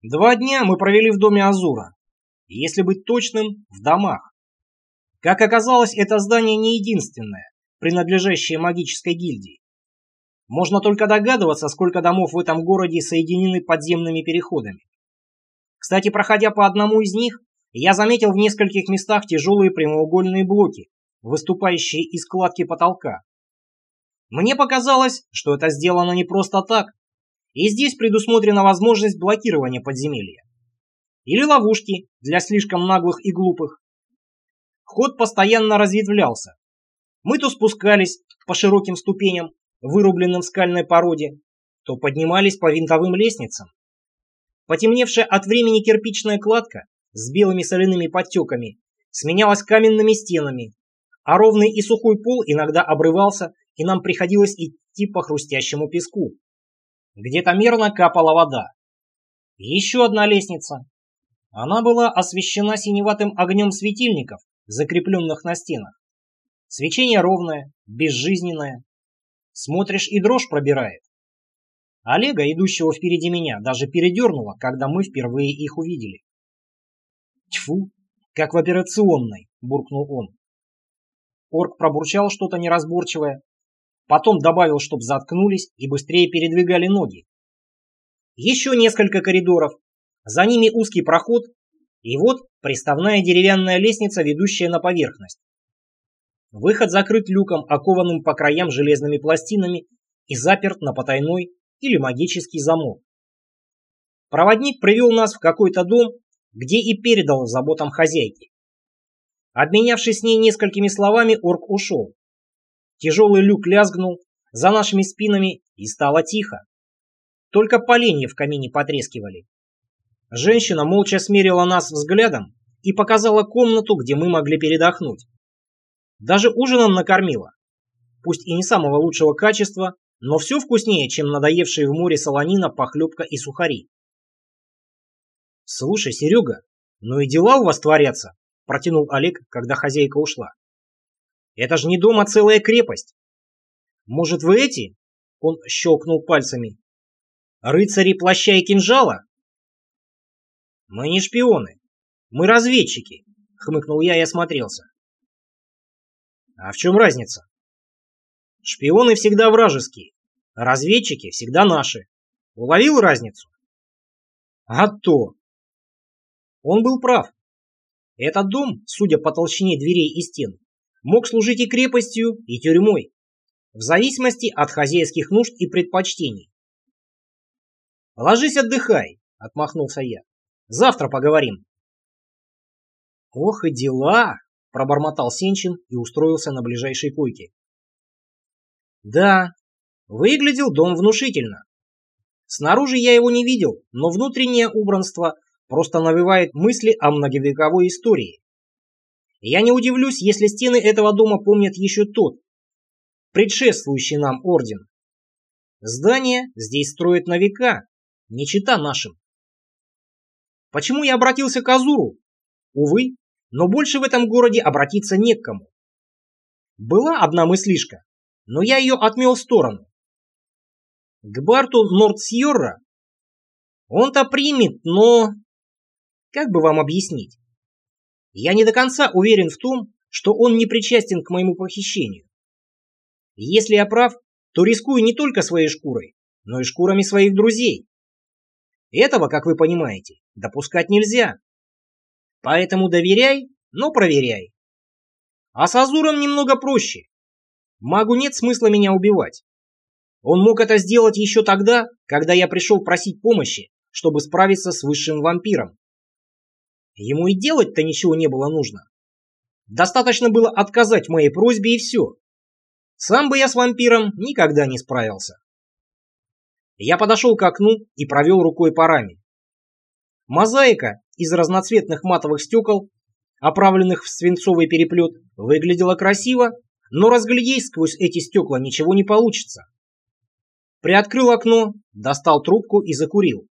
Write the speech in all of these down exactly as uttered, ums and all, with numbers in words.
Два дня мы провели в доме Азура. Если быть точным, в домах. Как оказалось, это здание не единственное, принадлежащее магической гильдии. Можно только догадываться, сколько домов в этом городе соединены подземными переходами. Кстати, проходя по одному из них, я заметил в нескольких местах тяжелые прямоугольные блоки, выступающие из кладки потолка. Мне показалось, что это сделано не просто так, и здесь предусмотрена возможность блокирования подземелья. Или ловушки для слишком наглых и глупых. Ход постоянно разветвлялся. Мы то спускались по широким ступеням, вырубленным в скальной породе, то поднимались по винтовым лестницам. Потемневшая от времени кирпичная кладка с белыми соляными подтеками сменялась каменными стенами, а ровный и сухой пол иногда обрывался, и нам приходилось идти по хрустящему песку. Где-то мерно капала вода. Еще одна лестница. Она была освещена синеватым огнем светильников, закрепленных на стенах. Свечение ровное, безжизненное. Смотришь, и дрожь пробирает. Олега, идущего впереди меня, даже передернуло, когда мы впервые их увидели. «Тьфу, как в операционной!» – буркнул он. Орк пробурчал что-то неразборчивое, потом добавил, чтоб заткнулись и быстрее передвигали ноги. Еще несколько коридоров, за ними узкий проход, и вот приставная деревянная лестница, ведущая на поверхность. Выход закрыт люком, окованным по краям железными пластинами и заперт на потайной или магический замок. Проводник привел нас в какой-то дом, где и передал заботам хозяйки. Обменявшись с ней несколькими словами, орк ушел. Тяжелый люк лязгнул за нашими спинами, и стало тихо. Только поленья в камине потрескивали. Женщина молча смерила нас взглядом и показала комнату, где мы могли передохнуть. Даже ужином накормила. Пусть и не самого лучшего качества, но все вкуснее, чем надоевшие в море солонина, похлебка и сухари. «Слушай, Серега, ну и дела у вас творятся», – протянул Олег, когда хозяйка ушла. «Это же не дом, а целая крепость. Может, вы эти?» – он щелкнул пальцами. «Рыцари плаща и кинжала?» «Мы не шпионы. Мы разведчики», – хмыкнул я и осмотрелся. «А в чем разница?» «Шпионы всегда вражеские, а разведчики всегда наши. Уловил разницу?» «А то!» Он был прав. Этот дом, судя по толщине дверей и стен, мог служить и крепостью, и тюрьмой, в зависимости от хозяйских нужд и предпочтений. «Ложись, отдыхай», — отмахнулся я. «Завтра поговорим». «Ох и дела», — пробормотал Сенчин и устроился на ближайшей койке. Да, выглядел дом внушительно. Снаружи я его не видел, но внутреннее убранство просто навевает мысли о многовековой истории. Я не удивлюсь, если стены этого дома помнят еще тот, предшествующий нам орден. Здания здесь строят на века, не чета нашим. Почему я обратился к Азуру? Увы, но больше в этом городе обратиться не к кому. Была одна мыслишка, но я ее отмел в сторону. К Барту Нордсьорра он-то примет, но... Как бы вам объяснить? Я не до конца уверен в том, что он не причастен к моему похищению. Если я прав, то рискую не только своей шкурой, но и шкурами своих друзей. Этого, как вы понимаете, допускать нельзя. Поэтому доверяй, но проверяй. А с Азуром немного проще. Магу нет смысла меня убивать. Он мог это сделать еще тогда, когда я пришел просить помощи, чтобы справиться с высшим вампиром. Ему и делать-то ничего не было нужно. Достаточно было отказать моей просьбе, и все. Сам бы я с вампиром никогда не справился. Я подошел к окну и провел рукой по раме. Мозаика из разноцветных матовых стекол, оправленных в свинцовый переплет, выглядела красиво, но разглядеть сквозь эти стекла ничего не получится. Приоткрыл окно, достал трубку и закурил.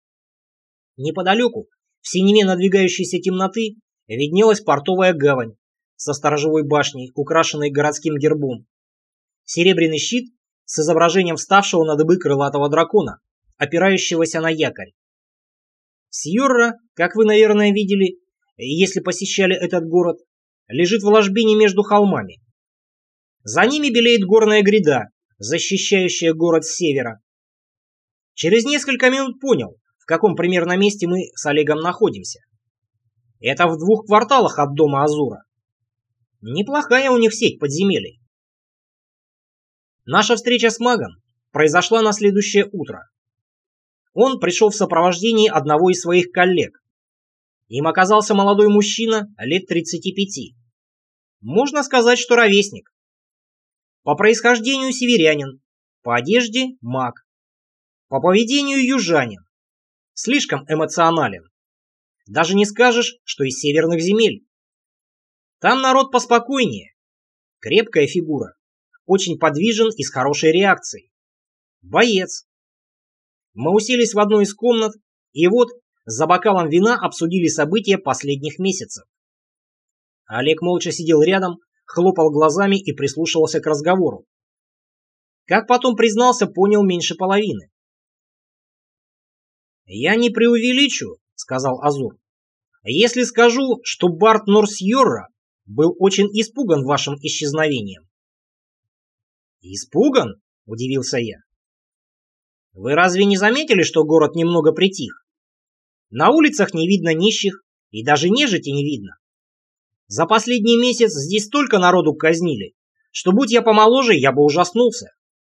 Неподалеку, в синеве надвигающейся темноты, виднелась портовая гавань со сторожевой башней, украшенной городским гербом. Серебряный щит с изображением вставшего на дыбы крылатого дракона, опирающегося на якорь. Сьорра, как вы, наверное, видели, если посещали этот город, лежит в ложбине между холмами. За ними белеет горная гряда, защищающая город с севера. Через несколько минут понял, в каком примерно месте мы с Олегом находимся. Это в двух кварталах от дома Азура. Неплохая у них сеть подземелий. Наша встреча с магом произошла на следующее утро. Он пришел в сопровождении одного из своих коллег. Им оказался молодой мужчина лет тридцати пяти. Можно сказать, что ровесник. По происхождению северянин, по одежде маг, по поведению южанин. Слишком эмоционален. Даже не скажешь, что из северных земель. Там народ поспокойнее. Крепкая фигура. Очень подвижен и с хорошей реакцией. Боец. Мы уселись в одной из комнат, и вот за бокалом вина обсудили события последних месяцев. Олег молча сидел рядом, хлопал глазами и прислушивался к разговору. Как потом признался, понял меньше половины. «Я не преувеличу», — сказал Азур, «если скажу, что Барт Норсьорра был очень испуган вашим исчезновением». «Испуган?» — удивился я. «Вы разве не заметили, что город немного притих? На улицах не видно нищих, и даже нежити не видно. За последний месяц здесь столько народу казнили, что будь я помоложе, я бы ужаснулся».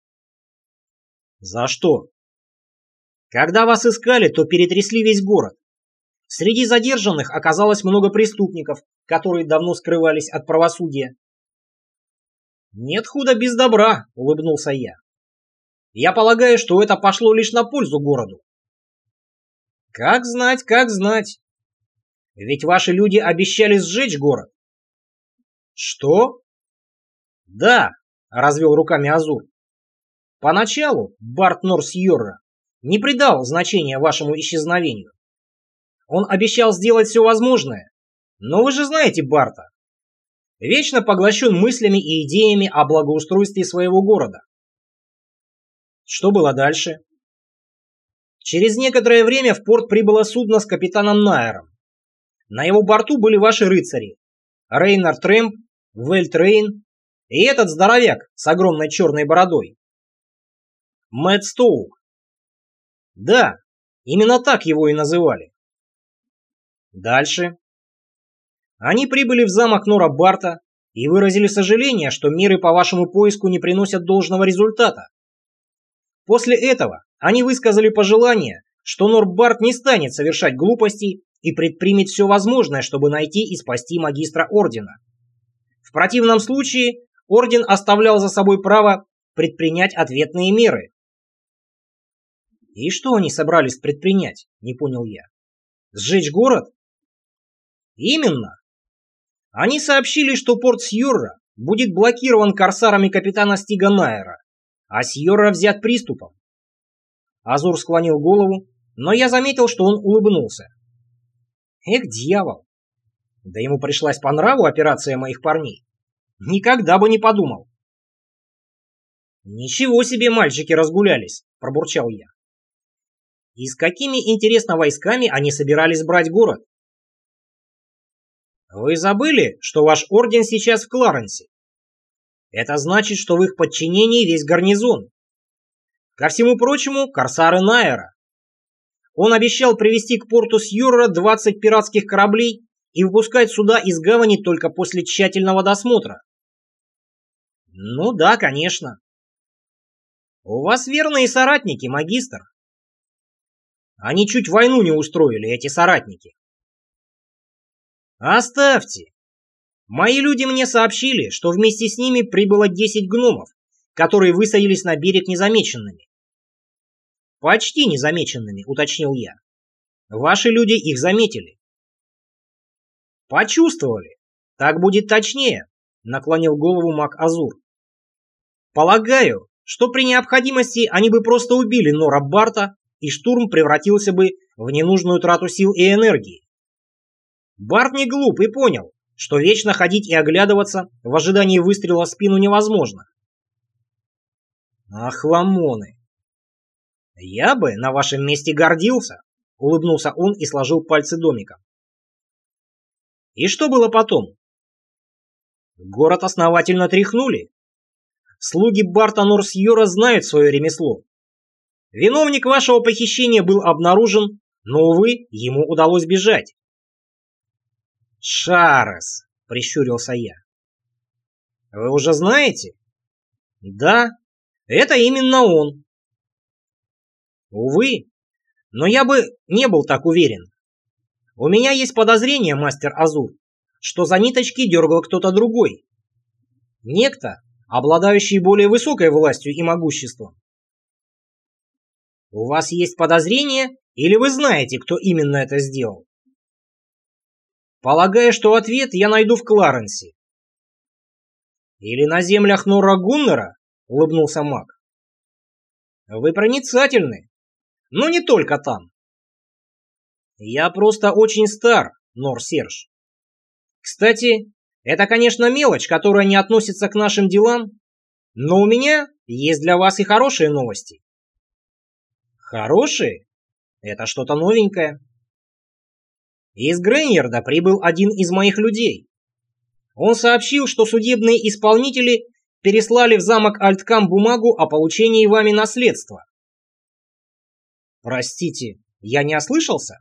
«За что?» «Когда вас искали, то перетрясли весь город. Среди задержанных оказалось много преступников, которые давно скрывались от правосудия». «Нет худа без добра», — улыбнулся я. «Я полагаю, что это пошло лишь на пользу городу». «Как знать, как знать. Ведь ваши люди обещали сжечь город». «Что?» «Да», — развел руками Азур. «Поначалу Барт Норсьорра не придал значения вашему исчезновению. Он обещал сделать все возможное, но вы же знаете Барта. Вечно поглощен мыслями и идеями о благоустройстве своего города». Что было дальше? Через некоторое время в порт прибыло судно с капитаном Найером. На его борту были ваши рыцари. Рейнар Трэмп, Вельт Рейн и этот здоровяк с огромной черной бородой. Мэтт Стоук. Да, именно так его и называли. Дальше. Они прибыли в замок Нора Барта и выразили сожаление, что меры по вашему поиску не приносят должного результата. После этого они высказали пожелание, что Нор Барт не станет совершать глупостей и предпримет все возможное, чтобы найти и спасти магистра Ордена. В противном случае Орден оставлял за собой право предпринять ответные меры. «И что они собрались предпринять?» – не понял я. «Сжечь город?» «Именно. Они сообщили, что порт Сьорра будет блокирован корсарами капитана Стига Найера, а Сьорра взят приступом». Азур склонил голову, но я заметил, что он улыбнулся. Эх, дьявол! Да ему пришлась по нраву операция моих парней. Никогда бы не подумал. «Ничего себе мальчики разгулялись», – пробурчал я. «И с какими, интересно, войсками они собирались брать город?» «Вы забыли, что ваш орден сейчас в Кларенсе? Это значит, что в их подчинении весь гарнизон. Ко всему прочему, корсары Найера. Он обещал привести к порту Сьорра двадцать пиратских кораблей и выпускать суда из гавани только после тщательного досмотра». «Ну да, конечно. У вас верные соратники, магистр. Они чуть войну не устроили, эти соратники». «Оставьте. Мои люди мне сообщили, что вместе с ними прибыло десять гномов, которые высадились на берег незамеченными». «Почти незамеченными», — уточнил я. «Ваши люди их заметили». «Почувствовали. Так будет точнее», — наклонил голову маг Азур. «Полагаю, что при необходимости они бы просто убили Нора Барта, и штурм превратился бы в ненужную трату сил и энергии. Барт не глуп и понял, что вечно ходить и оглядываться в ожидании выстрела в спину невозможно». «Ах, ламоны! Я бы на вашем месте гордился», улыбнулся он и сложил пальцы домиком. И что было потом? Город основательно тряхнули. Слуги Барта Норсьора знают свое ремесло. Виновник вашего похищения был обнаружен, но, увы, ему удалось бежать. Шарес, прищурился я. Вы уже знаете? Да, это именно он. Увы, но я бы не был так уверен. У меня есть подозрение, мастер Азур, что за ниточки дергал кто-то другой. Некто, обладающий более высокой властью и могуществом. У вас есть подозрение, или вы знаете, кто именно это сделал? Полагаю, что ответ я найду в Кларенсе. Или на землях Нора Гуннера, улыбнулся маг. Вы проницательны, но не только там. Я просто очень стар, Нор Серж. Кстати, это, конечно, мелочь, которая не относится к нашим делам, но у меня есть для вас и хорошие новости. Хорошие? Это что-то новенькое. Из Грейнерда прибыл один из моих людей. Он сообщил, что судебные исполнители переслали в замок Альткам бумагу о получении вами наследства. Простите, я не ослышался?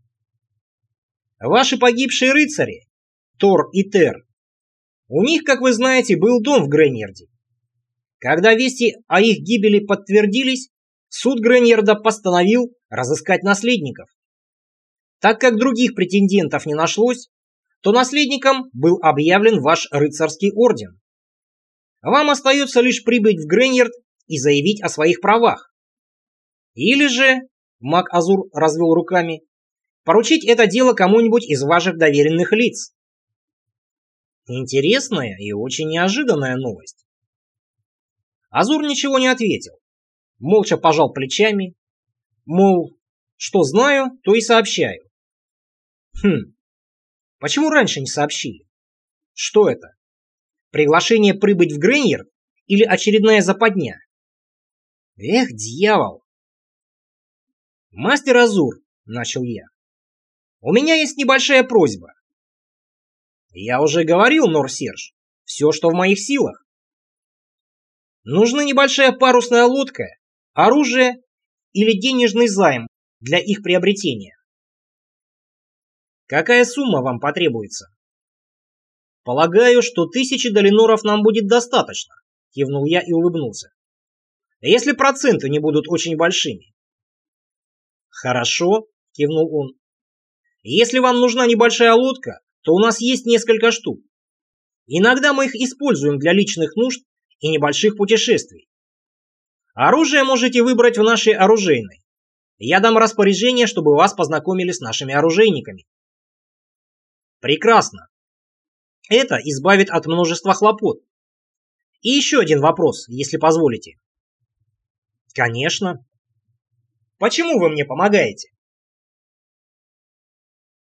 Ваши погибшие рыцари, Тор и Тер, у них, как вы знаете, был дом в Грейнерде. Когда вести о их гибели подтвердились, суд Грейнерда постановил разыскать наследников. Так как других претендентов не нашлось, то наследником был объявлен ваш рыцарский орден. Вам остается лишь прибыть в Грейнерд и заявить о своих правах. Или же, маг Азур развел руками, поручить это дело кому-нибудь из ваших доверенных лиц. Интересная и очень неожиданная новость. Азур ничего не ответил, молча пожал плечами, мол, что знаю, то и сообщаю. Хм, почему раньше не сообщили? Что это? Приглашение прибыть в Грейнерд или очередная западня? Эх, дьявол! Мастер Азур, начал я, у меня есть небольшая просьба. Я уже говорил, Нор Серж, все, что в моих силах. Нужна небольшая парусная лодка, оружие или денежный займ для их приобретения. Какая сумма вам потребуется? Полагаю, что тысячи долиноров нам будет достаточно, кивнул я и улыбнулся. Если проценты не будут очень большими. Хорошо, кивнул он. Если вам нужна небольшая лодка, то у нас есть несколько штук. Иногда мы их используем для личных нужд и небольших путешествий. Оружие можете выбрать в нашей оружейной. Я дам распоряжение, чтобы вас познакомили с нашими оружейниками. Прекрасно. Это избавит от множества хлопот. И еще один вопрос, если позволите. Конечно. Почему вы мне помогаете?